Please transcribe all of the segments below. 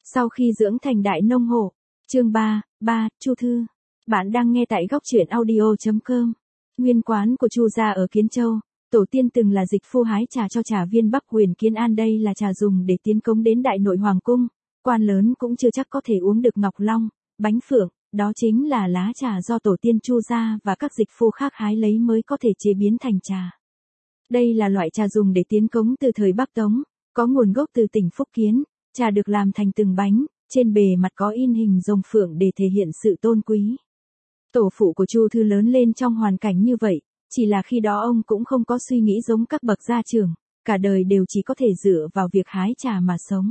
Sau khi dưỡng thành đại nông hộ. Chương 3, Chu Thư. Bạn đang nghe tại góc truyện audio.com. Nguyên quán của Chu gia ở Kiến Châu, tổ tiên từng là dịch phu hái trà cho trà viên Bắc Huyền Kiến An, đây là trà dùng để tiến cống đến đại nội hoàng cung, quan lớn cũng chưa chắc có thể uống được ngọc long, bánh phượng, đó chính là lá trà do tổ tiên Chu gia và các dịch phu khác hái lấy mới có thể chế biến thành trà. Đây là loại trà dùng để tiến cống từ thời Bắc Tống, có nguồn gốc từ tỉnh Phúc Kiến, trà được làm thành từng bánh, trên bề mặt có in hình rồng phượng để thể hiện sự tôn quý. Tổ phụ của Chu Thư lớn lên trong hoàn cảnh như vậy, chỉ là khi đó ông cũng không có suy nghĩ giống các bậc gia trưởng, cả đời đều chỉ có thể dựa vào việc hái trà mà sống.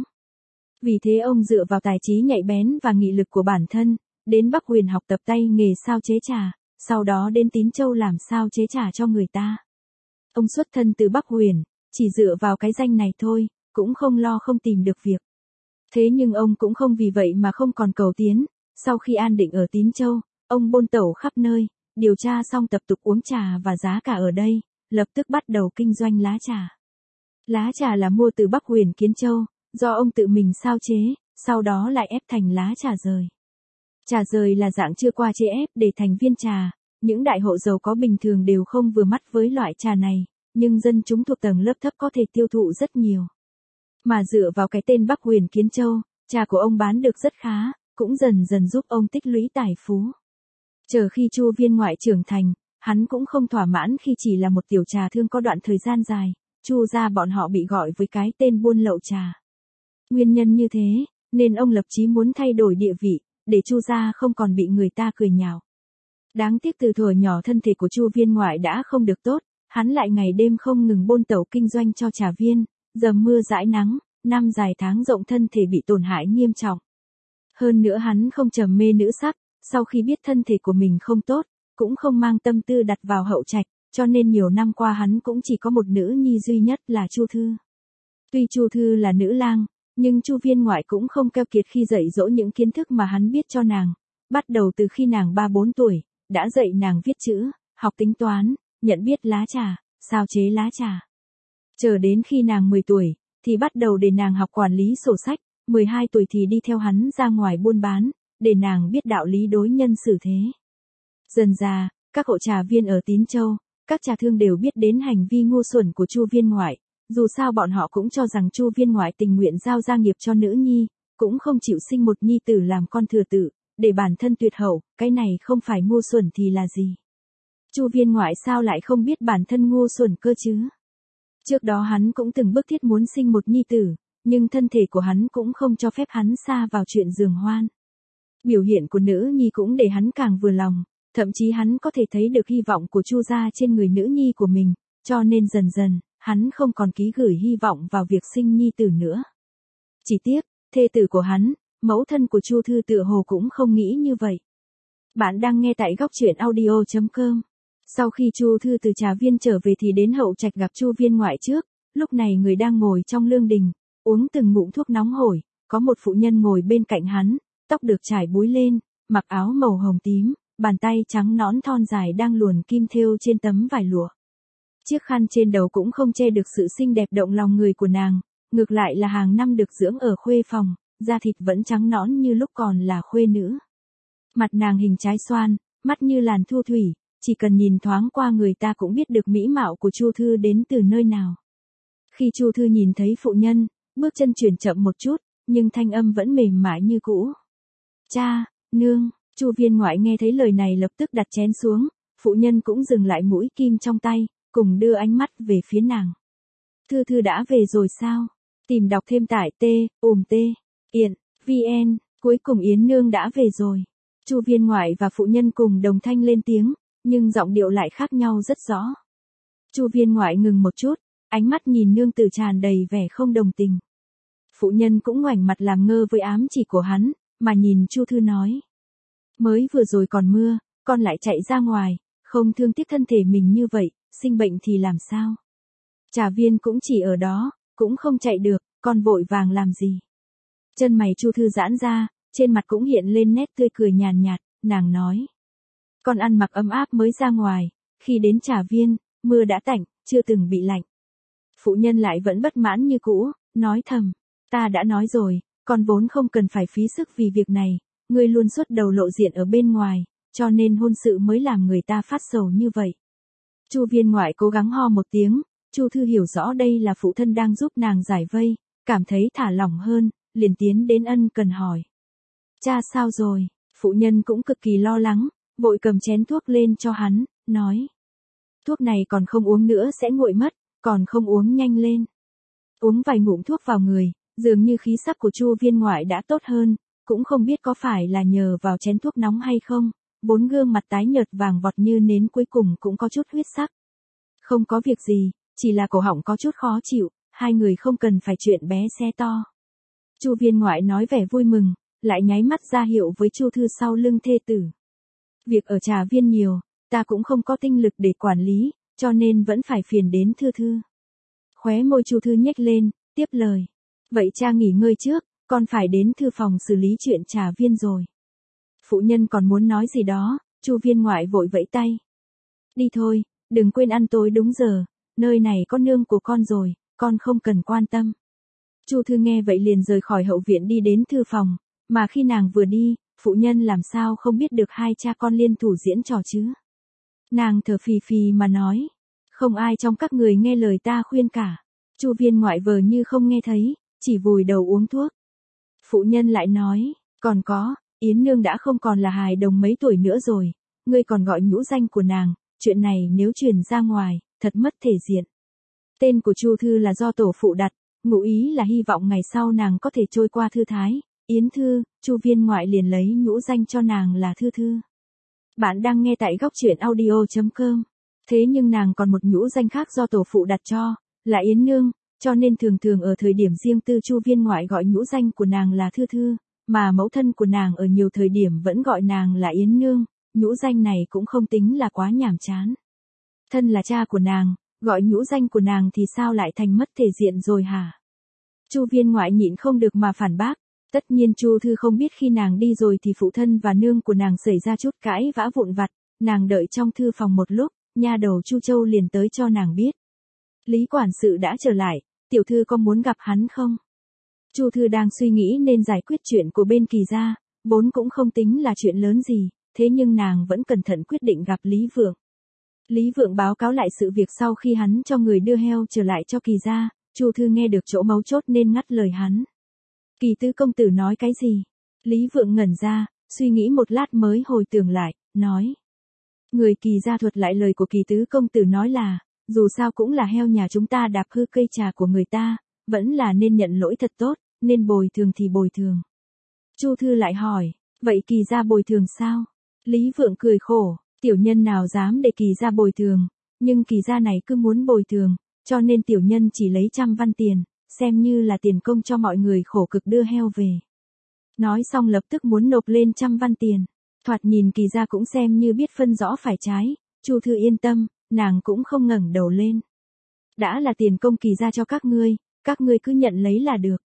Vì thế ông dựa vào tài trí nhạy bén và nghị lực của bản thân, đến Bắc Huyền học tập tay nghề sao chế trà, sau đó đến Tín Châu làm sao chế trà cho người ta. Ông xuất thân từ Bắc Huyền, chỉ dựa vào cái danh này thôi, cũng không lo không tìm được việc. Thế nhưng ông cũng không vì vậy mà không còn cầu tiến, sau khi an định ở Tín Châu, ông bôn tẩu khắp nơi, điều tra xong tập tục uống trà và giá cả ở đây, lập tức bắt đầu kinh doanh lá trà. Lá trà là mua từ Bắc Huyền Kiến Châu, do ông tự mình sao chế, sau đó lại ép thành lá trà rời. Trà rời là dạng chưa qua chế ép để thành viên trà, những đại hộ giàu có bình thường đều không vừa mắt với loại trà này, nhưng dân chúng thuộc tầng lớp thấp có thể tiêu thụ rất nhiều. Mà dựa vào cái tên Bắc Huyền Kiến Châu, trà của ông bán được rất khá, cũng dần dần giúp ông tích lũy tài phú. Chờ khi Chu Viên Ngoại trưởng thành, hắn cũng không thỏa mãn khi chỉ là một tiểu trà thương có đoạn thời gian dài, Chu gia bọn họ bị gọi với cái tên buôn lậu trà. Nguyên nhân như thế, nên ông lập chí muốn thay đổi địa vị, để Chu gia không còn bị người ta cười nhạo. Đáng tiếc từ thuở nhỏ thân thể của Chu Viên Ngoại đã không được tốt, hắn lại ngày đêm không ngừng bôn tẩu kinh doanh cho trà viên, dầm mưa dãi nắng, năm dài tháng rộng thân thể bị tổn hại nghiêm trọng. Hơn nữa hắn không trầm mê nữ sắc, sau khi biết thân thể của mình không tốt, cũng không mang tâm tư đặt vào hậu trạch, cho nên nhiều năm qua hắn cũng chỉ có một nữ nhi duy nhất là Chu Thư. Tuy Chu Thư là nữ lang, nhưng Chu Viên Ngoại cũng không keo kiệt khi dạy dỗ những kiến thức mà hắn biết cho nàng, bắt đầu từ khi nàng 3-4 tuổi, đã dạy nàng viết chữ, học tính toán, nhận biết lá trà, sao chế lá trà. Chờ đến khi nàng 10 tuổi, thì bắt đầu để nàng học quản lý sổ sách, 12 tuổi thì đi theo hắn ra ngoài buôn bán, để nàng biết đạo lý đối nhân xử thế. Dần dà, các hộ trà viên ở Tín Châu, các trà thương đều biết đến hành vi ngu xuẩn của Chu Viên Ngoại, dù sao bọn họ cũng cho rằng Chu Viên Ngoại tình nguyện giao gia nghiệp cho nữ nhi, cũng không chịu sinh một nhi tử làm con thừa tự, để bản thân tuyệt hậu, cái này không phải ngu xuẩn thì là gì. Chu Viên Ngoại sao lại không biết bản thân ngu xuẩn cơ chứ? Trước đó hắn cũng từng bức thiết muốn sinh một nhi tử, nhưng thân thể của hắn cũng không cho phép hắn sa vào chuyện giường hoan. Biểu hiện của nữ nhi cũng để hắn càng vừa lòng, thậm chí hắn có thể thấy được hy vọng của Chu gia trên người nữ nhi của mình, cho nên dần dần, hắn không còn ký gửi hy vọng vào việc sinh nhi tử nữa. Chỉ tiếc, thê tử của hắn, mẫu thân của Chu Thư tựa hồ cũng không nghĩ như vậy. Bạn đang nghe tại góc truyện audio.com. Sau khi Chu Thư từ trà viên trở về thì đến hậu trạch gặp Chu Viên Ngoại trước, lúc này người đang ngồi trong lương đình, uống từng ngụm thuốc nóng hổi, có một phụ nhân ngồi bên cạnh hắn, tóc được trải búi lên, mặc áo màu hồng tím, bàn tay trắng nõn thon dài đang luồn kim thêu trên tấm vải lụa. Chiếc khăn trên đầu cũng không che được sự xinh đẹp động lòng người của nàng, ngược lại là hàng năm được dưỡng ở khuê phòng, da thịt vẫn trắng nõn như lúc còn là khuê nữ. Mặt nàng hình trái xoan, mắt như làn thu thủy, chỉ cần nhìn thoáng qua người ta cũng biết được mỹ mạo của Chu Thư đến từ nơi nào. Khi Chu Thư nhìn thấy phụ nhân, bước chân chuyển chậm một chút, nhưng thanh âm vẫn mềm mại như cũ. Cha, nương. Chu Viên Ngoại nghe thấy lời này lập tức đặt chén xuống, phụ nhân cũng dừng lại mũi kim trong tay, cùng đưa ánh mắt về phía nàng. Thư Thư đã về rồi sao? Tìm đọc thêm tại vn, cuối cùng Yến nương đã về rồi. Chu Viên Ngoại và phụ nhân cùng đồng thanh lên tiếng, nhưng giọng điệu lại khác nhau rất rõ. Chu Viên Ngoại ngừng một chút, ánh mắt nhìn nương tử tràn đầy vẻ không đồng tình. Phụ nhân cũng ngoảnh mặt làm ngơ với ám chỉ của hắn, mà nhìn Chu Thư nói. Mới vừa rồi còn mưa, con lại chạy ra ngoài, không thương tiếc thân thể mình như vậy, sinh bệnh thì làm sao? Trà viên cũng chỉ ở đó, cũng không chạy được, con vội vàng làm gì? Chân mày Chu Thư giãn ra, trên mặt cũng hiện lên nét tươi cười nhàn nhạt, nàng nói. Con ăn mặc ấm áp mới ra ngoài, khi đến trà viên, mưa đã tạnh, chưa từng bị lạnh. Phụ nhân lại vẫn bất mãn như cũ, nói thầm, ta đã nói rồi, con vốn không cần phải phí sức vì việc này, ngươi luôn xuất đầu lộ diện ở bên ngoài, cho nên hôn sự mới làm người ta phát sầu như vậy. Chu viên ngoại cố gắng ho một tiếng, Chu Thư hiểu rõ đây là phụ thân đang giúp nàng giải vây, cảm thấy thả lỏng hơn, liền tiến đến ân cần hỏi. Cha sao rồi? Phụ nhân cũng cực kỳ lo lắng, vội cầm chén thuốc lên cho hắn, nói. Thuốc này còn không uống nữa sẽ nguội mất, còn không uống nhanh lên. Uống vài ngụm thuốc vào người, dường như khí sắc của Chu viên ngoại đã tốt hơn, cũng không biết có phải là nhờ vào chén thuốc nóng hay không, 4 gương mặt tái nhợt vàng vọt như nến cuối cùng cũng có chút huyết sắc. Không có việc gì, chỉ là cổ họng có chút khó chịu, hai người không cần phải chuyện bé xe to. Chu viên ngoại nói vẻ vui mừng, lại nháy mắt ra hiệu với Chu Thư sau lưng thê tử. Việc ở Trà Viên nhiều, ta cũng không có tinh lực để quản lý, cho nên vẫn phải phiền đến Thư Thư. Khóe môi Chu Thư nhếch lên, tiếp lời. Vậy cha nghỉ ngơi trước, con phải đến thư phòng xử lý chuyện Trà Viên rồi. Phụ nhân còn muốn nói gì đó, Chu viên ngoại vội vẫy tay. Đi thôi, đừng quên ăn tối đúng giờ, nơi này có nương của con rồi, con không cần quan tâm. Chu Thư nghe vậy liền rời khỏi hậu viện đi đến thư phòng, mà khi nàng vừa đi, phụ nhân làm sao không biết được hai cha con liên thủ diễn trò chứ. Nàng thở phì phì mà nói, không ai trong các người nghe lời ta khuyên cả. Chu viên ngoại vờ như không nghe thấy, chỉ vùi đầu uống thuốc. Phụ nhân lại nói, còn có, Yến nương đã không còn là hài đồng mấy tuổi nữa rồi, ngươi còn gọi nhũ danh của nàng, chuyện này nếu truyền ra ngoài, thật mất thể diện. Tên của Chu Thư là do tổ phụ đặt, ngụ ý là hy vọng ngày sau nàng có thể trôi qua thư thái, Yến Thư, Chu viên ngoại liền lấy nhũ danh cho nàng là Thư Thư. Bạn đang nghe tại góc truyện audio.com. Thế nhưng nàng còn một nhũ danh khác do tổ phụ đặt cho, là Yến Nương, cho nên thường thường ở thời điểm riêng tư Chu viên ngoại gọi nhũ danh của nàng là Thư Thư, mà mẫu thân của nàng ở nhiều thời điểm vẫn gọi nàng là Yến Nương, nhũ danh này cũng không tính là quá nhàm chán. Thân là cha của nàng, gọi nhũ danh của nàng thì sao lại thành mất thể diện rồi hả? Chu viên ngoại nhịn không được mà phản bác, tất nhiên Chu Thư không biết khi nàng đi rồi thì phụ thân và nương của nàng xảy ra chút cãi vã vụn vặt, nàng đợi trong thư phòng một lúc, nha đầu Chu Châu liền tới cho nàng biết. Lý quản sự đã trở lại, tiểu thư có muốn gặp hắn không? Chu Thư đang suy nghĩ nên giải quyết chuyện của bên Kỳ gia, vốn cũng không tính là chuyện lớn gì, thế nhưng nàng vẫn cẩn thận quyết định gặp Lý Vượng. Lý Vượng báo cáo lại sự việc sau khi hắn cho người đưa heo trở lại cho Kỳ gia, Chu Thư nghe được chỗ mấu chốt nên ngắt lời hắn. Kỳ tứ công tử nói cái gì? Lý Vượng ngẩn ra, suy nghĩ một lát mới hồi tưởng lại, nói. Người Kỳ gia thuật lại lời của Kỳ tứ công tử nói là, dù sao cũng là heo nhà chúng ta đạp hư cây trà của người ta, vẫn là nên nhận lỗi thật tốt, nên bồi thường thì bồi thường. Chu Thư lại hỏi, vậy Kỳ gia bồi thường sao? Lý Vượng cười khổ, tiểu nhân nào dám để Kỳ gia bồi thường, nhưng Kỳ gia này cứ muốn bồi thường, cho nên tiểu nhân chỉ lấy 100 văn tiền, xem như là tiền công cho mọi người khổ cực đưa heo về. Nói xong lập tức muốn nộp lên 100 văn tiền, thoạt nhìn Kỳ gia cũng xem như biết phân rõ phải trái, Chu Thư yên tâm, nàng cũng không ngẩng đầu lên. Đã là tiền công Kỳ gia cho các ngươi cứ nhận lấy là được.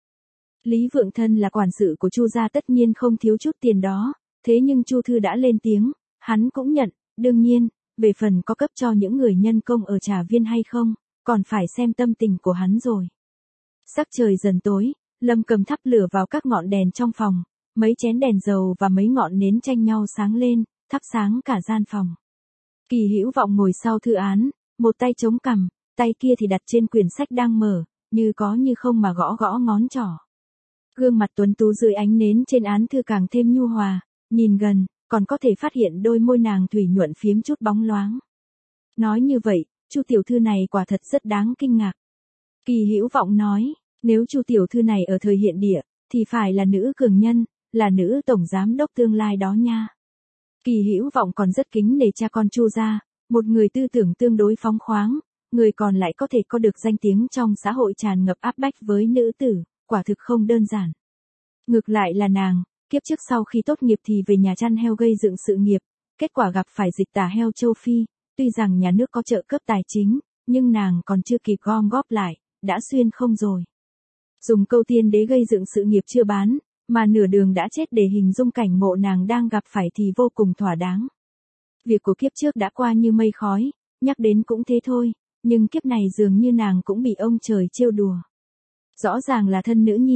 Lý Vượng thân là quản sự của Chu gia tất nhiên không thiếu chút tiền đó, thế nhưng Chu Thư đã lên tiếng, hắn cũng nhận, đương nhiên, về phần có cấp cho những người nhân công ở Trà Viên hay không, còn phải xem tâm tình của hắn rồi. Sắc trời dần tối, Lâm cầm thắp lửa vào các ngọn đèn trong phòng, mấy chén đèn dầu và mấy ngọn nến tranh nhau sáng lên, thắp sáng cả gian phòng. Kỳ Hữu Vọng ngồi sau thư án, một tay chống cằm, tay kia thì đặt trên quyển sách đang mở, như có như không mà gõ gõ ngón trỏ. Gương mặt tuấn tú dưới ánh nến trên án thư càng thêm nhu hòa, nhìn gần, còn có thể phát hiện đôi môi nàng thủy nhuận phiếm chút bóng loáng. Nói như vậy, Chu tiểu thư này quả thật rất đáng kinh ngạc. Kỳ Hữu Vọng nói, nếu Chu tiểu thư này ở thời hiện địa, thì phải là nữ cường nhân, là nữ tổng giám đốc tương lai đó nha. Kỳ Hữu Vọng còn rất kính nể cha con Chu gia, một người tư tưởng tương đối phóng khoáng, người còn lại có thể có được danh tiếng trong xã hội tràn ngập áp bách với nữ tử, quả thực không đơn giản. Ngược lại là nàng, kiếp trước sau khi tốt nghiệp thì về nhà chăn heo gây dựng sự nghiệp, kết quả gặp phải dịch tả heo châu Phi, tuy rằng nhà nước có trợ cấp tài chính, nhưng nàng còn chưa kịp gom góp lại, đã xuyên không rồi. Dùng câu tiên đế gây dựng sự nghiệp chưa bán, mà nửa đường đã chết để hình dung cảnh ngộ nàng đang gặp phải thì vô cùng thỏa đáng. Việc của kiếp trước đã qua như mây khói, nhắc đến cũng thế thôi, nhưng kiếp này dường như nàng cũng bị ông trời trêu đùa. Rõ ràng là thân nữ nhi,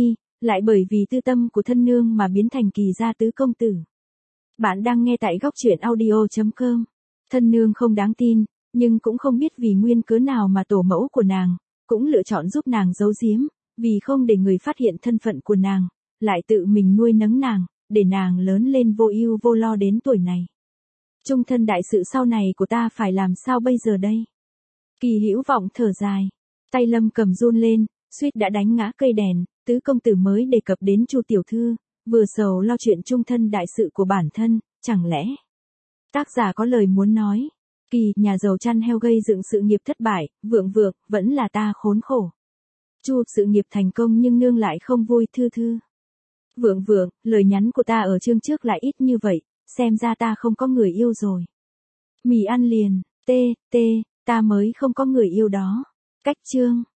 lại bởi vì tư tâm của thân nương mà biến thành kỳ gia tứ công tử. Bạn đang nghe tại góc truyện audio.com. Thân nương không đáng tin, nhưng cũng không biết vì nguyên cớ nào mà tổ mẫu của nàng cũng lựa chọn giúp nàng giấu giếm, vì không để người phát hiện thân phận của nàng, lại tự mình nuôi nấng nàng, để nàng lớn lên vô ưu vô lo đến tuổi này. Chung thân đại sự sau này của ta phải làm sao bây giờ đây? Kỳ Hữu Vọng thở dài, tay Lâm Cầm run lên, suýt đã đánh ngã cây đèn. Tứ công tử mới đề cập đến Chu tiểu thư, vừa sầu lo chuyện chung thân đại sự của bản thân, chẳng lẽ tác giả có lời muốn nói? Kỳ, nhà giàu chăn heo gây dựng sự nghiệp thất bại, Vượng Vượng, vẫn là ta khốn khổ. Chu, sự nghiệp thành công nhưng nương lại không vui. Thư Thư, Vượng Vượng, lời nhắn của ta ở chương trước lại ít như vậy, xem ra ta không có người yêu rồi. Mì ăn liền, ta mới không có người yêu đó. Cách chương